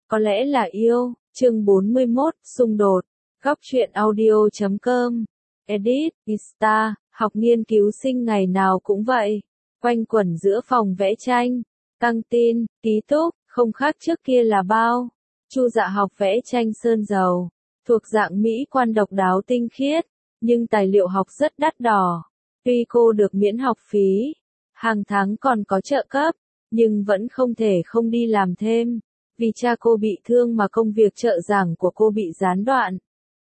Có lẽ là yêu. Chương 41, xung đột. Góc truyện audio.com. Edit, Ista, học nghiên cứu sinh ngày nào cũng vậy. Quanh quẩn giữa phòng vẽ tranh, căng tin, ký túc, không khác trước kia là bao. Chu Dạ học vẽ tranh sơn dầu, thuộc dạng mỹ quan độc đáo tinh khiết, nhưng tài liệu học rất đắt đỏ. Tuy cô được miễn học phí, hàng tháng còn có trợ cấp, nhưng vẫn không thể không đi làm thêm. Vì cha cô bị thương mà công việc trợ giảng của cô bị gián đoạn.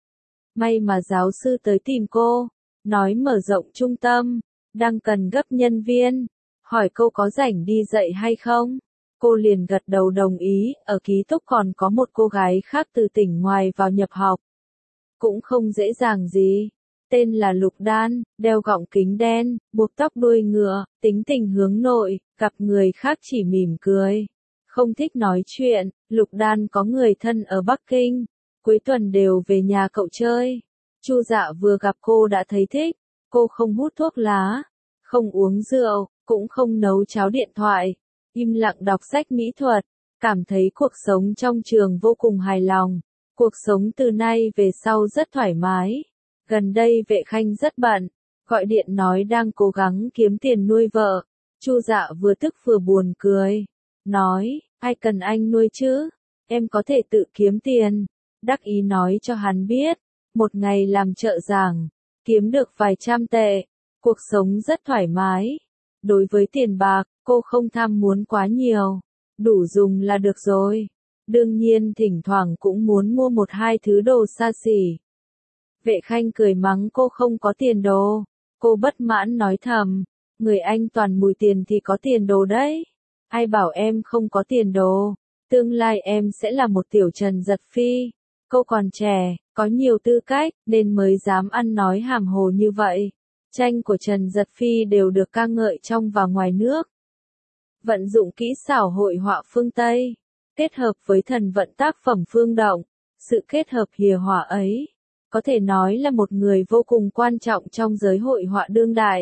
May mà giáo sư tới tìm cô, nói mở rộng trung tâm, đang cần gấp nhân viên, hỏi cô có rảnh đi dạy hay không. Cô liền gật đầu đồng ý, ở ký túc còn có một cô gái khác từ tỉnh ngoài vào nhập học. Cũng không dễ dàng gì. Tên là Lục Đan, đeo gọng kính đen, buộc tóc đuôi ngựa, tính tình hướng nội, gặp người khác chỉ mỉm cười. Không thích nói chuyện, Lục Đan có người thân ở Bắc Kinh, cuối tuần đều về nhà cậu chơi. Chu Dạ vừa gặp cô đã thấy thích, cô không hút thuốc lá, không uống rượu, cũng không nấu cháo điện thoại, im lặng đọc sách mỹ thuật, cảm thấy cuộc sống trong trường vô cùng hài lòng. Cuộc sống từ nay về sau rất thoải mái. Gần đây Vệ Khanh rất bận, gọi điện nói đang cố gắng kiếm tiền nuôi vợ. Chu Dạ vừa tức vừa buồn cười, nói, ai cần anh nuôi chứ, em có thể tự kiếm tiền. Đắc ý nói cho hắn biết, một ngày làm trợ giảng, kiếm được vài trăm tệ, cuộc sống rất thoải mái. Đối với tiền bạc, cô không tham muốn quá nhiều, đủ dùng là được rồi. Đương nhiên thỉnh thoảng cũng muốn mua một hai thứ đồ xa xỉ. Vệ Khanh cười mắng cô không có tiền đồ, cô bất mãn nói thầm, người anh toàn mùi tiền thì có tiền đồ đấy. Ai bảo em không có tiền đồ, tương lai em sẽ là một tiểu Trần Giật Phi. Cô còn trẻ, có nhiều tư cách, nên mới dám ăn nói hàm hồ như vậy. Tranh của Trần Giật Phi đều được ca ngợi trong và ngoài nước. Vận dụng kỹ xảo hội họa phương Tây, kết hợp với thần vận tác phẩm phương Động, sự kết hợp hìa họa ấy, có thể nói là một người vô cùng quan trọng trong giới hội họa đương đại.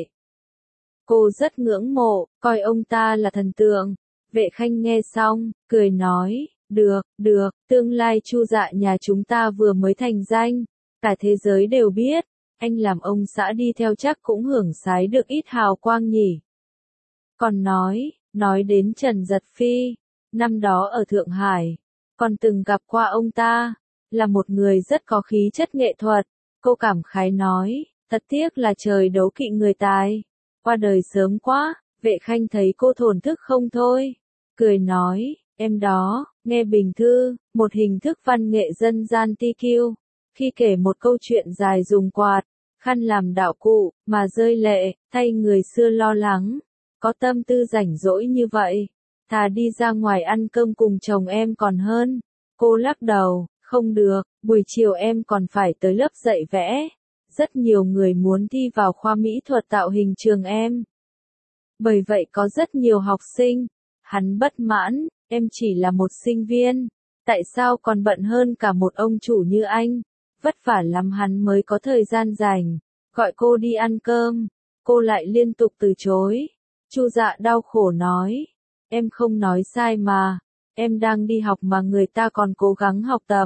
Cô rất ngưỡng mộ, coi ông ta là thần tượng. Vệ Khanh nghe xong, cười nói, được, tương lai Chu Dạ nhà chúng ta vừa mới thành danh, cả thế giới đều biết, anh làm ông xã đi theo chắc cũng hưởng sái được ít hào quang nhỉ. Còn nói đến Trần Giật Phi, năm đó ở Thượng Hải, còn từng gặp qua ông ta, là một người rất có khí chất nghệ thuật. Cô cảm khái nói, thật tiếc là trời đấu kỵ người tài, qua đời sớm quá. Vệ Khanh thấy cô thổn thức không thôi, cười nói, em đó, nghe bình thư, một hình thức văn nghệ dân gian TQ, khi kể một câu chuyện dài dùng quạt, khăn làm đạo cụ, mà rơi lệ, thay người xưa lo lắng, có tâm tư rảnh rỗi như vậy, thà đi ra ngoài ăn cơm cùng chồng em còn hơn. Cô lắc đầu, không được, buổi chiều em còn phải tới lớp dạy vẽ, rất nhiều người muốn thi vào khoa mỹ thuật tạo hình trường em. Bởi vậy có rất nhiều học sinh. Hắn bất mãn, em chỉ là một sinh viên, tại sao còn bận hơn cả một ông chủ như anh, vất vả lắm hắn mới có thời gian rảnh, gọi cô đi ăn cơm, cô lại liên tục từ chối. Chu Dạ đau khổ nói, em không nói sai mà, em đang đi học mà người ta còn cố gắng học tập.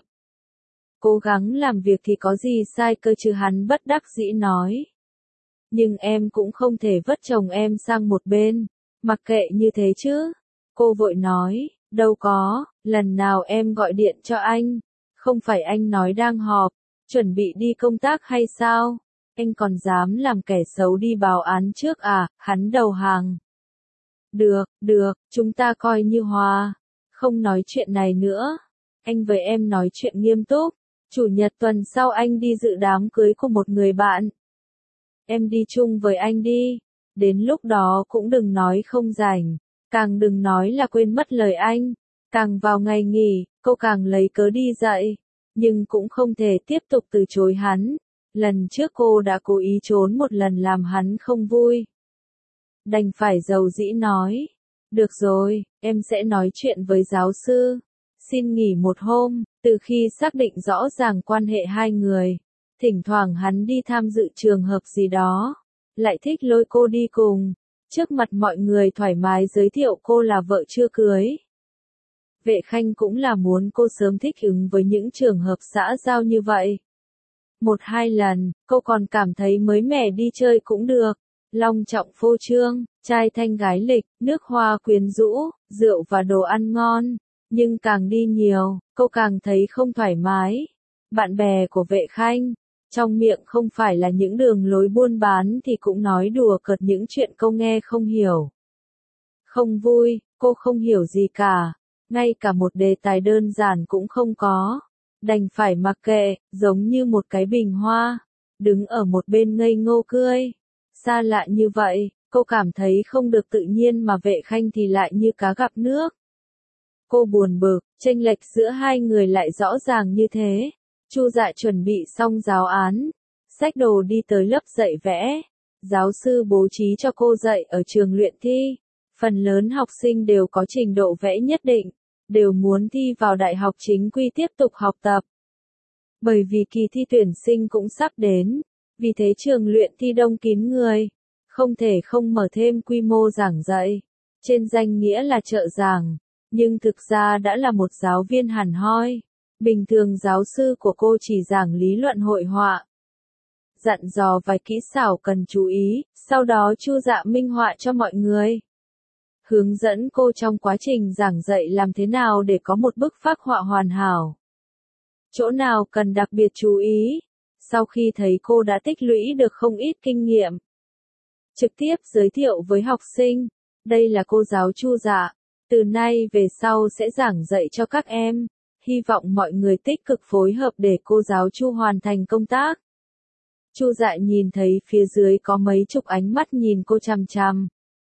Cố gắng làm việc thì có gì sai cơ chứ, hắn bất đắc dĩ nói. Nhưng em cũng không thể vứt chồng em sang một bên, mặc kệ như thế chứ. Cô vội nói, đâu có, lần nào em gọi điện cho anh, không phải anh nói đang họp, chuẩn bị đi công tác hay sao? Anh còn dám làm kẻ xấu đi báo án trước à? Hắn đầu hàng. Được, chúng ta coi như hòa, không nói chuyện này nữa. Anh với em nói chuyện nghiêm túc, chủ nhật tuần sau anh đi dự đám cưới của một người bạn. Em đi chung với anh đi, đến lúc đó cũng đừng nói không rảnh, càng đừng nói là quên mất lời anh. Càng vào ngày nghỉ, cô càng lấy cớ đi dạy, nhưng cũng không thể tiếp tục từ chối hắn. Lần trước cô đã cố ý trốn một lần làm hắn không vui. Đành phải dầu dĩ nói, được rồi, em sẽ nói chuyện với giáo sư, xin nghỉ một hôm. Từ khi xác định rõ ràng quan hệ hai người, thỉnh thoảng hắn đi tham dự trường hợp gì đó, lại thích lôi cô đi cùng, trước mặt mọi người thoải mái giới thiệu cô là vợ chưa cưới. Vệ Khanh cũng là muốn cô sớm thích ứng với những trường hợp xã giao như vậy. Một hai lần, cô còn cảm thấy mới mẻ đi chơi cũng được. Long trọng phô trương, trai thanh gái lịch, nước hoa quyến rũ, rượu và đồ ăn ngon. Nhưng càng đi nhiều, cô càng thấy không thoải mái. Bạn bè của Vệ Khanh, trong miệng không phải là những đường lối buôn bán thì cũng nói đùa cợt những chuyện cô nghe không hiểu. Không vui, cô không hiểu gì cả. Ngay cả một đề tài đơn giản cũng không có. Đành phải mặc kệ, giống như một cái bình hoa. Đứng ở một bên ngây ngô cười. Xa lạ như vậy, cô cảm thấy không được tự nhiên mà Vệ Khanh thì lại như cá gặp nước. Cô buồn bực, chênh lệch giữa hai người lại rõ ràng như thế. Chu Dạ chuẩn bị xong giáo án, xách đồ đi tới lớp dạy vẽ. Giáo sư bố trí cho cô dạy ở trường luyện thi. Phần lớn học sinh đều có trình độ vẽ nhất định, đều muốn thi vào đại học chính quy tiếp tục học tập. Bởi vì kỳ thi tuyển sinh cũng sắp đến, vì thế trường luyện thi đông kín người, không thể không mở thêm quy mô giảng dạy. Trên danh nghĩa là trợ giảng, nhưng thực ra đã là một giáo viên hẳn hoi. Bình thường giáo sư của cô chỉ giảng lý luận hội họa. Dặn dò vài kỹ xảo cần chú ý, sau đó Chu Dạ minh họa cho mọi người. Hướng dẫn cô trong quá trình giảng dạy làm thế nào để có một bức phác họa hoàn hảo. Chỗ nào cần đặc biệt chú ý. Sau khi thấy cô đã tích lũy được không ít kinh nghiệm, trực tiếp giới thiệu với học sinh, đây là cô giáo Chu Dạ, từ nay về sau sẽ giảng dạy cho các em, hy vọng mọi người tích cực phối hợp để cô giáo Chu hoàn thành công tác. Chu Dạ nhìn thấy phía dưới có mấy chục ánh mắt nhìn cô chằm chằm.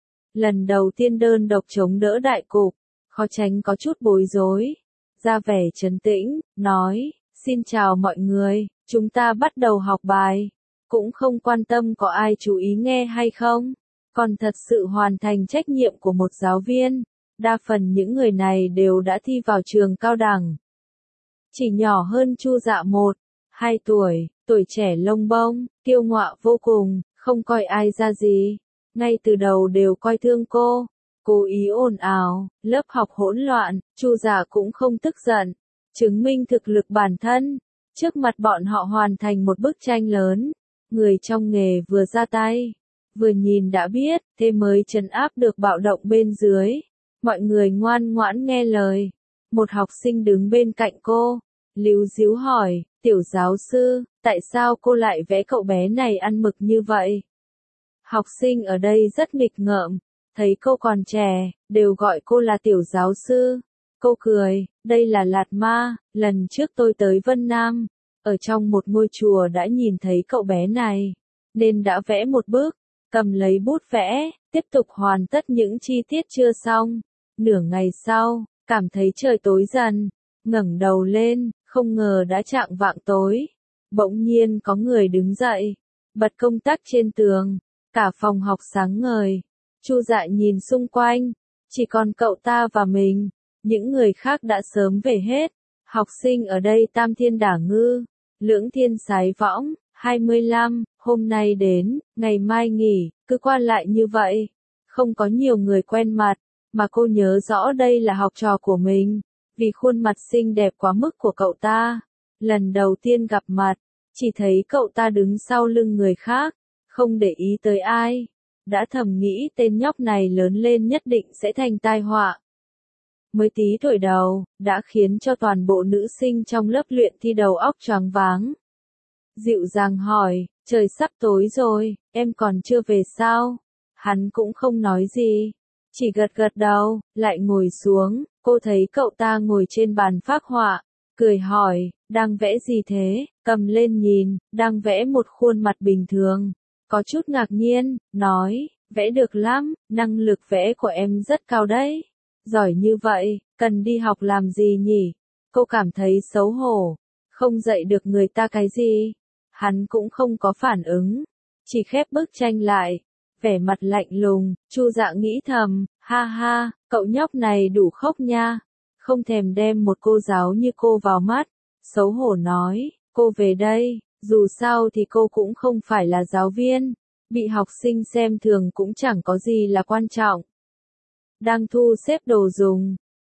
Lần đầu tiên đơn độc chống đỡ đại cục, khó tránh có chút bối rối. Ra vẻ trấn tĩnh, nói, xin chào mọi người, chúng ta bắt đầu học bài. Cũng không quan tâm có ai chú ý nghe hay không, còn thật sự hoàn thành trách nhiệm của một giáo viên. Đa phần những người này đều đã thi vào trường cao đẳng. Chỉ nhỏ hơn Chu Dạ 1-2 tuổi, tuổi trẻ lông bông, kiêu ngạo vô cùng, không coi ai ra gì. Ngay từ đầu đều coi thương cô, cố ý ồn ào, lớp học hỗn loạn, Chu Dạ cũng không tức giận, chứng minh thực lực bản thân. Trước mặt bọn họ hoàn thành một bức tranh lớn, người trong nghề vừa ra tay, vừa nhìn đã biết, thế mới trấn áp được bạo động bên dưới. Mọi người ngoan ngoãn nghe lời. Một học sinh đứng bên cạnh cô, líu díu hỏi, tiểu giáo sư, tại sao cô lại vẽ cậu bé này ăn mực như vậy? Học sinh ở đây rất nghịch ngợm, thấy cô còn trẻ, đều gọi cô là tiểu giáo sư. Cô cười, đây là Lạt Ma, lần trước tôi tới Vân Nam, ở trong một ngôi chùa đã nhìn thấy cậu bé này, nên đã vẽ một bức, cầm lấy bút vẽ, tiếp tục hoàn tất những chi tiết chưa xong. Nửa ngày sau, cảm thấy trời tối dần, ngẩng đầu lên, không ngờ đã chạng vạng tối. Bỗng nhiên có người đứng dậy, bật công tắc trên tường, cả phòng học sáng ngời. Chu Dạ nhìn xung quanh, chỉ còn cậu ta và mình, những người khác đã sớm về hết. Học sinh ở đây tam thiên đả ngư, lưỡng thiên sái võng, 25, hôm nay đến, ngày mai nghỉ, cứ qua lại như vậy. Không có nhiều người quen mặt, mà cô nhớ rõ đây là học trò của mình, vì khuôn mặt xinh đẹp quá mức của cậu ta. Lần đầu tiên gặp mặt, chỉ thấy cậu ta đứng sau lưng người khác, không để ý tới ai. Đã thầm nghĩ tên nhóc này lớn lên nhất định sẽ thành tai họa. Mới tí tuổi đầu, đã khiến cho toàn bộ nữ sinh trong lớp luyện thi đầu óc choáng váng. Dịu dàng hỏi, trời sắp tối rồi, em còn chưa về sao? Hắn cũng không nói gì, chỉ gật gật đầu, lại ngồi xuống. Cô thấy cậu ta ngồi trên bàn phác họa, cười hỏi, đang vẽ gì thế? Cầm lên nhìn, đang vẽ một khuôn mặt bình thường. Có chút ngạc nhiên, nói, vẽ được lắm, năng lực vẽ của em rất cao đấy. Giỏi như vậy, cần đi học làm gì nhỉ? Cô cảm thấy xấu hổ, không dạy được người ta cái gì. Hắn cũng không có phản ứng, chỉ khép bức tranh lại, vẻ mặt lạnh lùng. Chu Dạ nghĩ thầm, ha ha, cậu nhóc này đủ khốc nha, không thèm đem một cô giáo như cô vào mắt. Xấu hổ nói, cô về đây, dù sao thì cô cũng không phải là giáo viên, bị học sinh xem thường cũng chẳng có gì là quan trọng. Đang thu xếp đồ dùng,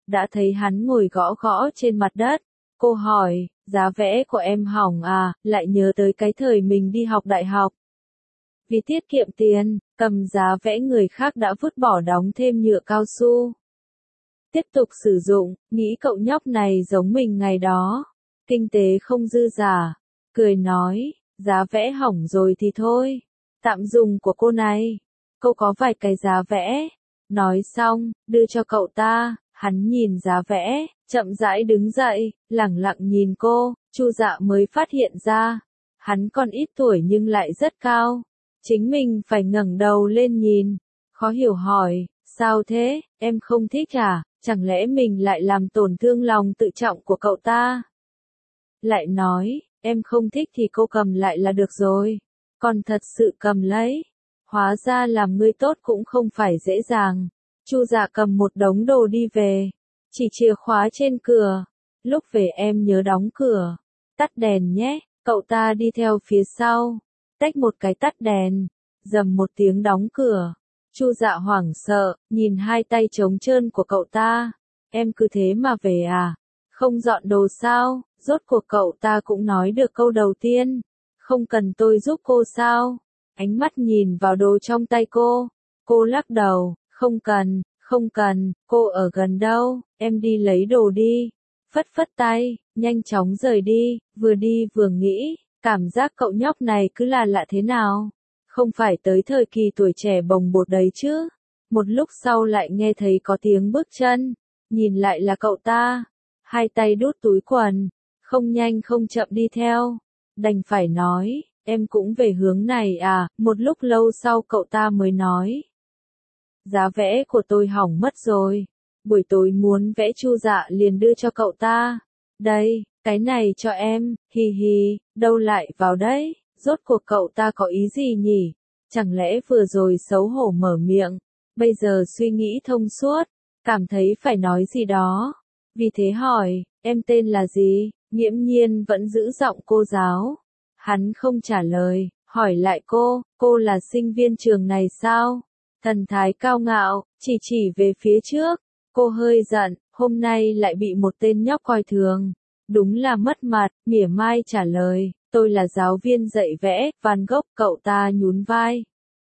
đã thấy hắn ngồi gõ gõ trên mặt đất. Cô hỏi, giá vẽ của em hỏng à, lại nhớ tới cái thời mình đi học đại học. Vì tiết kiệm tiền, cầm giá vẽ người khác đã vứt bỏ đóng thêm nhựa cao su. Tiếp tục sử dụng, nghĩ cậu nhóc này giống mình ngày đó. Kinh tế không dư giả. Cười nói, giá vẽ hỏng rồi thì thôi. Tạm dùng của cô này. Cô có vài cái giá vẽ. Nói xong, đưa cho cậu ta. Hắn nhìn giá vẽ, chậm rãi đứng dậy, lẳng lặng nhìn cô. Chu Dạ mới phát hiện ra. Hắn còn ít tuổi nhưng lại rất cao. Chính mình phải ngẩng đầu lên nhìn. Khó hiểu hỏi, sao thế, em không thích à? Chẳng lẽ mình lại làm tổn thương lòng tự trọng của cậu ta? Lại nói, em không thích thì cô cầm lại là được rồi. Còn thật sự cầm lấy. Hóa ra làm người tốt cũng không phải dễ dàng. Chu Dạ cầm một đống đồ đi về. Chỉ chìa khóa trên cửa. Lúc về em nhớ đóng cửa. Tắt đèn nhé. Cậu ta đi theo phía sau. Tách một cái tắt đèn. Dầm một tiếng đóng cửa. Chu Dạ hoảng sợ, nhìn hai tay trống trơn của cậu ta. Em cứ thế mà về à? Không dọn đồ sao? Rốt cuộc cậu ta cũng nói được câu đầu tiên. Không cần tôi giúp cô sao? Ánh mắt nhìn vào đồ trong tay cô. Cô lắc đầu, không cần, không cần, cô ở gần đâu, em đi lấy đồ đi. Phất phất tay, nhanh chóng rời đi vừa nghĩ, cảm giác cậu nhóc này cứ là lạ thế nào. Không phải tới thời kỳ tuổi trẻ bồng bột đấy chứ. Một lúc sau lại nghe thấy có tiếng bước chân. Nhìn lại là cậu ta. Hai tay đút túi quần. Không nhanh không chậm đi theo. Đành phải nói, em cũng về hướng này à. Một lúc lâu sau cậu ta mới nói. Giá vẽ của tôi hỏng mất rồi. Buổi tối muốn vẽ Chu Dạ liền đưa cho cậu ta. Đây, cái này cho em, hì hì, đâu lại vào đấy. Rốt cuộc cậu ta có ý gì nhỉ? Chẳng lẽ vừa rồi xấu hổ mở miệng, bây giờ suy nghĩ thông suốt, cảm thấy phải nói gì đó. Vì thế hỏi, em tên là gì? Nghiễm Nhiên vẫn giữ giọng cô giáo. Hắn không trả lời, hỏi lại cô là sinh viên trường này sao? Thần thái cao ngạo, chỉ về phía trước. Cô hơi giận, hôm nay lại bị một tên nhóc coi thường. Đúng là mất mặt, mỉa mai trả lời. Tôi là giáo viên dạy vẽ, Van Gogh, cậu ta nhún vai.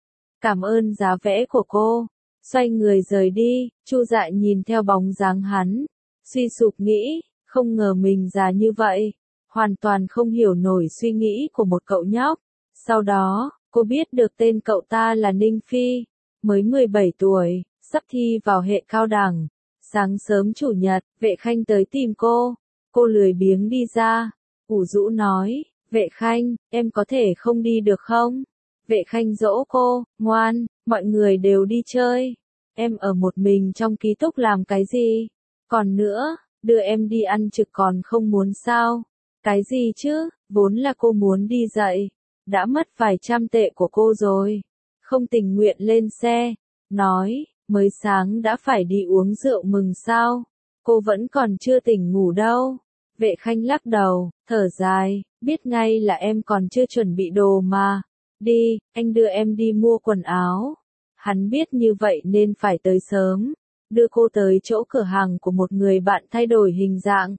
Cảm ơn giá vẽ của cô. Xoay người rời đi, Chu Dạ nhìn theo bóng dáng hắn. Suy sụp nghĩ, không ngờ mình già như vậy. Hoàn toàn không hiểu nổi suy nghĩ của một cậu nhóc. Sau đó, cô biết được tên cậu ta là Ninh Phi. Mới 17 tuổi, sắp thi vào hệ cao đẳng. Sáng sớm chủ nhật, Vệ Khanh tới tìm cô. Cô lười biếng đi ra. Ủ rũ nói. Vệ Khanh, em có thể không đi được không? Vệ Khanh dỗ cô, ngoan, mọi người đều đi chơi. Em ở một mình trong ký túc làm cái gì? Còn nữa, đưa em đi ăn trực còn không muốn sao? Cái gì chứ, vốn là cô muốn đi dạy. Đã mất vài trăm tệ của cô rồi. Không tình nguyện lên xe. Nói, mới sáng đã phải đi uống rượu mừng sao? Cô vẫn còn chưa tỉnh ngủ đâu. Vệ Khanh lắc đầu, thở dài, biết ngay là em còn chưa chuẩn bị đồ mà. Đi, anh đưa em đi mua quần áo. Hắn biết như vậy nên phải tới sớm. Đưa cô tới chỗ cửa hàng của một người bạn thay đổi hình dạng.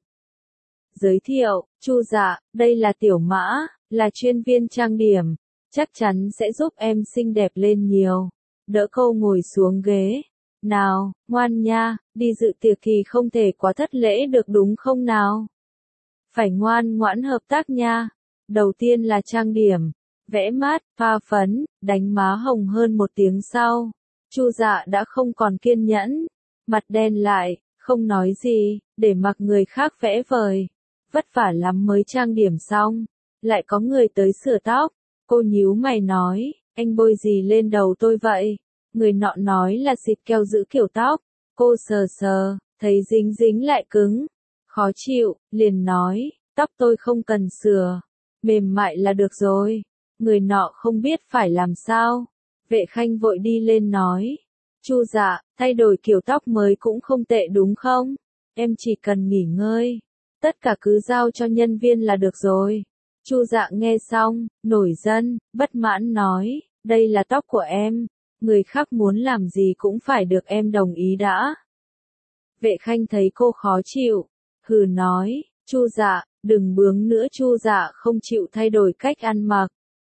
Giới thiệu, Chu Dạ, đây là Tiểu Mã, là chuyên viên trang điểm. Chắc chắn sẽ giúp em xinh đẹp lên nhiều. Đỡ cô ngồi xuống ghế. Nào, ngoan nha, đi dự tiệc thì không thể quá thất lễ được đúng không nào? Phải ngoan ngoãn hợp tác nha. Đầu tiên là trang điểm, vẽ mát, pha phấn, đánh má hồng hơn một tiếng sau. Chu Dạ đã không còn kiên nhẫn. Mặt đen lại, không nói gì, để mặc người khác vẽ vời. Vất vả lắm mới trang điểm xong. Lại có người tới sửa tóc. Cô nhíu mày nói, anh bôi gì lên đầu tôi vậy? Người nọ nói là xịt keo giữ kiểu tóc. Cô sờ sờ, thấy dính dính lại cứng. Khó chịu, liền nói, tóc tôi không cần sửa. Mềm mại là được rồi. Người nọ không biết phải làm sao. Vệ Khanh vội đi lên nói. Chu Dạ, thay đổi kiểu tóc mới cũng không tệ đúng không? Em chỉ cần nghỉ ngơi. Tất cả cứ giao cho nhân viên là được rồi. Chu Dạ nghe xong, nổi giận, bất mãn nói, đây là tóc của em. Người khác muốn làm gì cũng phải được em đồng ý đã. Vệ Khanh thấy cô khó chịu, hừ nói, Chu Dạ, đừng bướng nữa. Chu Dạ không chịu thay đổi cách ăn mặc.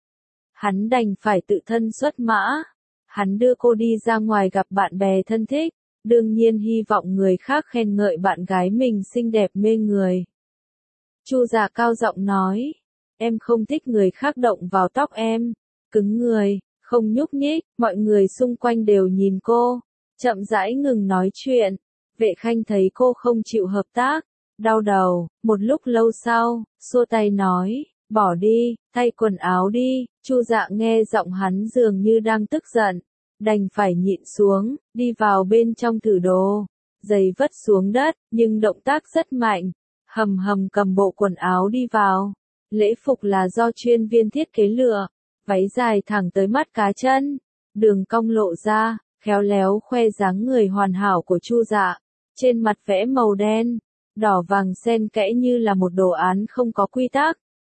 Hắn đành phải tự thân xuất mã. Hắn đưa cô đi ra ngoài gặp bạn bè thân thích, đương nhiên hy vọng người khác khen ngợi bạn gái mình xinh đẹp mê người. Chu Dạ cao giọng nói, em không thích người khác động vào tóc em. Cứng người, không nhúc nhích, mọi người xung quanh đều nhìn cô, chậm rãi ngừng nói chuyện. Vệ Khanh thấy cô không chịu hợp tác, đau đầu, một lúc lâu sau, xua tay nói, bỏ đi, thay quần áo đi. Chu Dạ nghe giọng hắn dường như đang tức giận, đành phải nhịn xuống, đi vào bên trong thử đồ. Giày vất xuống đất, nhưng động tác rất mạnh, hầm hầm cầm bộ quần áo đi vào. Lễ phục là do chuyên viên thiết kế lựa, váy dài thẳng tới mắt cá chân, đường cong lộ ra, khéo léo khoe dáng người hoàn hảo của Chu Dạ. Trên mặt vẽ màu đen, đỏ vàng xen kẽ như là một đồ án không có quy tắc.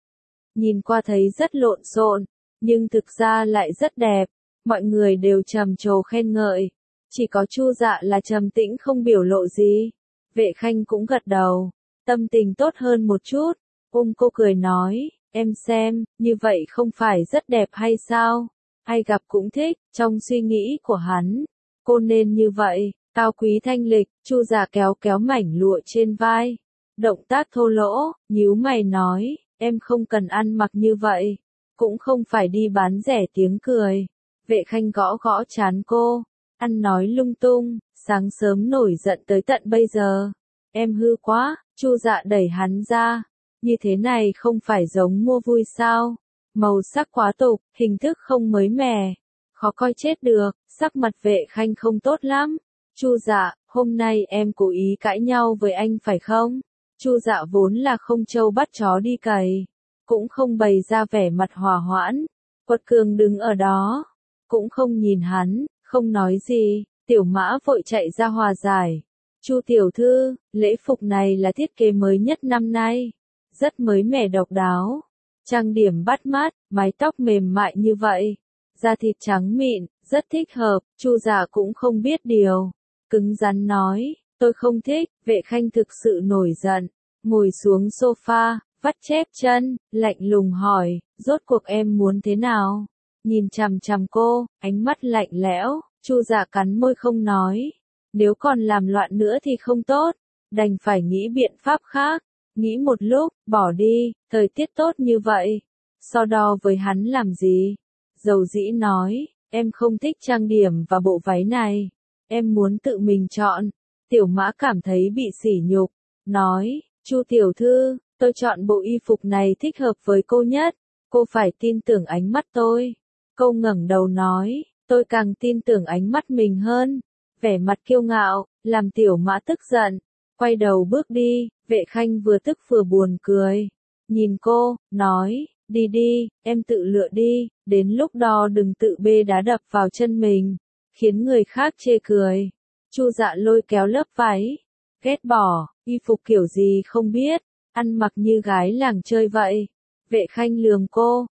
Nhìn qua thấy rất lộn xộn, nhưng thực ra lại rất đẹp. Mọi người đều trầm trồ khen ngợi, chỉ có Chu Dạ là trầm tĩnh không biểu lộ gì. Vệ Khanh cũng gật đầu, tâm tình tốt hơn một chút, cô cười nói, em xem, như vậy không phải rất đẹp hay sao? Ai gặp cũng thích. Trong suy nghĩ của hắn, cô nên như vậy, cao quý thanh lịch. Chu Dạ kéo kéo mảnh lụa trên vai, động tác thô lỗ, nhíu mày nói, em không cần ăn mặc như vậy, cũng không phải đi bán rẻ. Tiếng cười. Vệ Khanh gõ gõ trán cô, ăn nói lung tung, sáng sớm nổi giận tới tận bây giờ. Em hư quá. Chu Dạ đẩy hắn ra, như thế này không phải giống mua vui sao? Màu sắc quá tục, hình thức không mới mẻ, khó coi chết được. Sắc mặt Vệ Khanh không tốt lắm. Chu Dạ, hôm nay em cố ý cãi nhau với anh phải không? Chu Dạ vốn là không trâu bắt chó đi cày, cũng không bày ra vẻ mặt hòa hoãn. Quật Cường đứng ở đó, cũng không nhìn hắn, không nói gì. Tiểu Mã vội chạy ra hòa giải. Chu tiểu thư, lễ phục này là thiết kế mới nhất năm nay, rất mới mẻ độc đáo. Trang điểm bắt mắt, mái tóc mềm mại như vậy, da thịt trắng mịn, rất thích hợp. Chu Dạ cũng không biết điều, cứng rắn nói, tôi không thích. Vệ Khanh thực sự nổi giận, ngồi xuống sofa, vắt chép chân, lạnh lùng hỏi, rốt cuộc em muốn thế nào? Nhìn chằm chằm cô, ánh mắt lạnh lẽo. Chu Dạ cắn môi không nói, nếu còn làm loạn nữa thì không tốt, đành phải nghĩ biện pháp khác. Nghĩ một lúc, bỏ đi, thời tiết tốt như vậy, so đo với hắn làm gì? Dầu dĩ nói, em không thích trang điểm và bộ váy này, em muốn tự mình chọn. Tiểu Mã cảm thấy bị sỉ nhục, nói, Chu tiểu thư, tôi chọn bộ y phục này thích hợp với cô nhất, cô phải tin tưởng ánh mắt tôi. Cô ngẩng đầu nói, tôi càng tin tưởng ánh mắt mình hơn. Vẻ mặt kiêu ngạo, làm Tiểu Mã tức giận, quay đầu bước đi. Vệ Khanh vừa tức vừa buồn cười, nhìn cô, nói, đi đi, em tự lựa đi, đến lúc đó đừng tự bê đá đập vào chân mình, khiến người khác chê cười. Chu Dạ lôi kéo lớp váy, ghét bỏ, y phục kiểu gì không biết, ăn mặc như gái làng chơi vậy. Vệ Khanh lườm cô,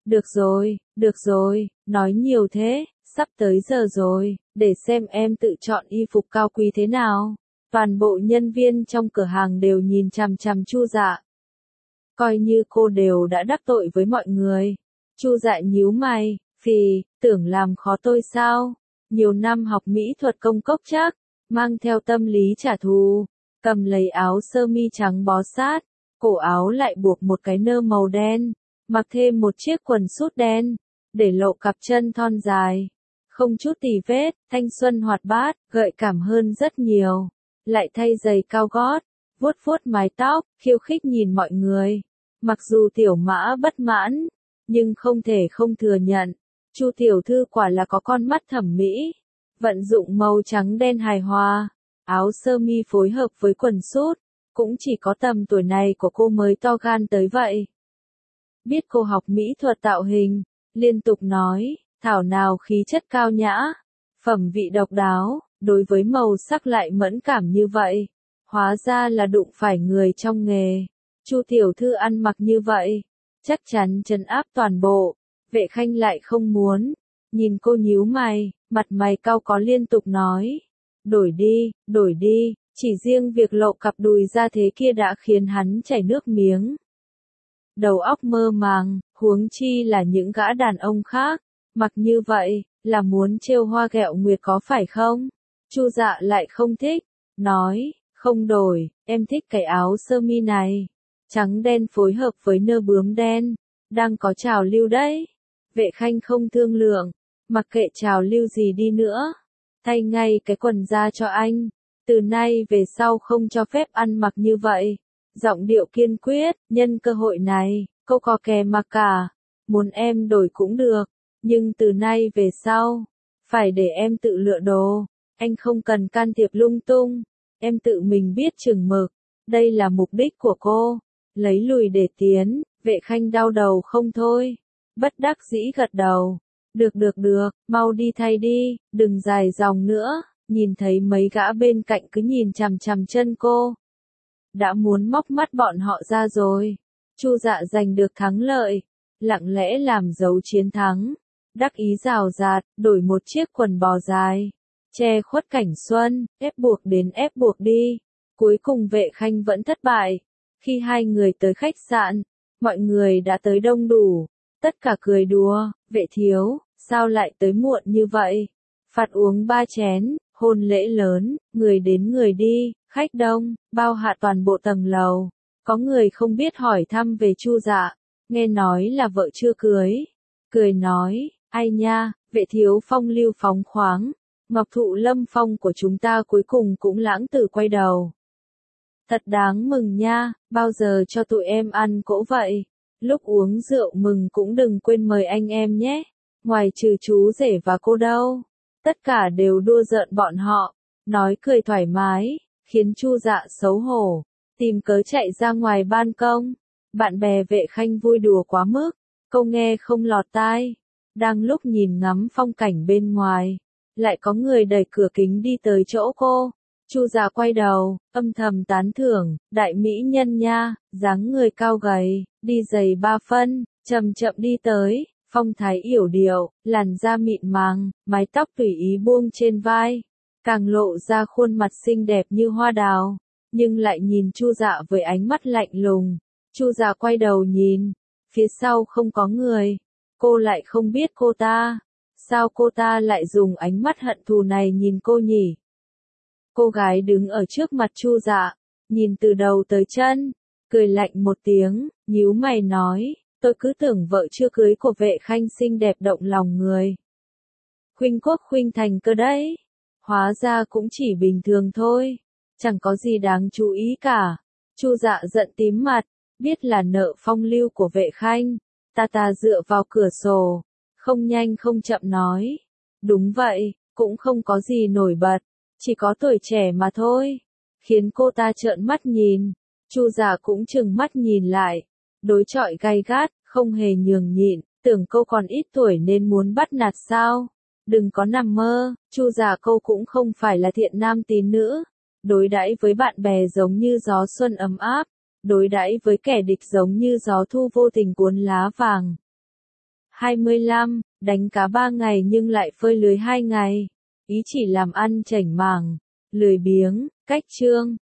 được rồi, nói nhiều thế, sắp tới giờ rồi, để xem em tự chọn y phục cao quý thế nào. Toàn bộ nhân viên trong cửa hàng đều nhìn chằm chằm Chu Dạ, coi như cô đều đã đắc tội với mọi người. Chu Dạ nhíu mày, phì, tưởng làm khó tôi sao? Nhiều năm học mỹ thuật công cốc chắc, mang theo tâm lý trả thù, cầm lấy áo sơ mi trắng bó sát, cổ áo lại buộc một cái nơ màu đen, mặc thêm một chiếc quần sút đen, để lộ cặp chân thon dài, không chút tì vết, thanh xuân hoạt bát, gợi cảm hơn rất nhiều. Lại thay giày cao gót, vuốt vuốt mái tóc, khiêu khích nhìn mọi người. Mặc dù Tiểu Mã bất mãn, nhưng không thể không thừa nhận, Chu tiểu thư quả là có con mắt thẩm mỹ. Vận dụng màu trắng đen hài hòa, áo sơ mi phối hợp với quần sút, cũng chỉ có tầm tuổi này của cô mới to gan tới vậy. Biết cô học mỹ thuật tạo hình, liên tục nói, thảo nào khí chất cao nhã, phẩm vị độc đáo. Đối với màu sắc lại mẫn cảm như vậy, hóa ra là đụng phải người trong nghề. Chu tiểu thư ăn mặc như vậy, chắc chắn trấn áp toàn bộ. Vệ Khanh lại không muốn, nhìn cô nhíu mày, mặt mày cau có liên tục nói, đổi đi, Chỉ riêng việc lộ cặp đùi ra thế kia đã khiến hắn chảy nước miếng. Đầu óc mơ màng, huống chi là những gã đàn ông khác, mặc như vậy, là muốn trêu hoa ghẹo nguyệt có phải không? Chu Dạ lại không thích, nói, không đổi, em thích cái áo sơ mi này, trắng đen phối hợp với nơ bướm đen, đang có trào lưu đấy. Vệ Khanh không thương lượng, mặc kệ trào lưu gì đi nữa, thay ngay cái quần ra cho anh, từ nay về sau không cho phép ăn mặc như vậy. Giọng điệu kiên quyết, nhân cơ hội này, cô có kè mặc cả, muốn em đổi cũng được, nhưng từ nay về sau, phải để em tự lựa đồ, anh không cần can thiệp lung tung, em tự mình biết chừng mực, đây là mục đích của cô, lấy lùi để tiến. Vệ Khanh đau đầu không thôi, bất đắc dĩ gật đầu, được, mau đi thay đi, đừng dài dòng nữa. Nhìn thấy mấy gã bên cạnh cứ nhìn chằm chằm chân cô, đã muốn móc mắt bọn họ ra rồi. Chu Dạ giành được thắng lợi, lặng lẽ làm dấu chiến thắng, đắc ý rào rạt, đổi một chiếc quần bò dài, che khuất cảnh xuân, ép buộc đến ép buộc đi. Cuối cùng Vệ Khanh vẫn thất bại. Khi hai người tới khách sạn, mọi người đã tới đông đủ, tất cả cười đùa, Vệ thiếu, sao lại tới muộn như vậy? Phạt uống 3 chén, hôn lễ lớn, người đến người đi, khách đông, bao hạ toàn bộ tầng lầu. Có người không biết hỏi thăm về Chu Dạ, nghe nói là vợ chưa cưới. Cười nói, ai nha, Vệ thiếu phong lưu phóng khoáng, Ngọc Thụ Lâm Phong của chúng ta cuối cùng cũng lãng tử quay đầu. Thật đáng mừng nha, bao giờ cho tụi em ăn cỗ vậy? Lúc uống rượu mừng cũng đừng quên mời anh em nhé, ngoài trừ chú rể và cô đâu. Tất cả đều đua giỡn bọn họ, nói cười thoải mái, khiến Chu Dạ xấu hổ, tìm cớ chạy ra ngoài ban công. Bạn bè Vệ Khanh vui đùa quá mức, câu nghe không lọt tai. Đang lúc nhìn ngắm phong cảnh bên ngoài, lại có người đẩy cửa kính đi tới chỗ cô. Chu Dạ quay đầu, âm thầm tán thưởng, đại mỹ nhân nha, dáng người cao gầy, đi giày 3 phân, chậm chậm đi tới. Phong thái yểu điệu, làn da mịn màng, mái tóc tùy ý buông trên vai, càng lộ ra khuôn mặt xinh đẹp như hoa đào, nhưng lại nhìn Chu Dạ với ánh mắt lạnh lùng. Chu Dạ quay đầu nhìn, phía sau không có người, cô lại không biết cô ta, sao cô ta lại dùng ánh mắt hận thù này nhìn cô nhỉ? Cô gái đứng ở trước mặt Chu Dạ, nhìn từ đầu tới chân, cười lạnh một tiếng, nhíu mày nói. Tôi cứ tưởng vợ chưa cưới của Vệ Khanh xinh đẹp động lòng người. Khuynh quốc khuynh thành cơ đấy. Hóa ra cũng chỉ bình thường thôi. Chẳng có gì đáng chú ý cả. Chu Dạ giận tím mặt, biết là nợ phong lưu của Vệ Khanh. Ta dựa vào cửa sổ, không nhanh không chậm nói. Đúng vậy, cũng không có gì nổi bật, chỉ có tuổi trẻ mà thôi. Khiến cô ta trợn mắt nhìn. Chu Dạ cũng trừng mắt nhìn lại. Đối chọi gay gắt, không hề nhường nhịn, tưởng cô còn ít tuổi nên muốn bắt nạt sao? Đừng có nằm mơ, Chu Dạ cô cũng không phải là thiện nam tín nữ, đối đãi với bạn bè giống như gió xuân ấm áp, đối đãi với kẻ địch giống như gió thu vô tình cuốn lá vàng. 25, đánh cá 3 ngày nhưng lại phơi lưới 2 ngày, ý chỉ làm ăn chảnh mảng, lười biếng, cách chương.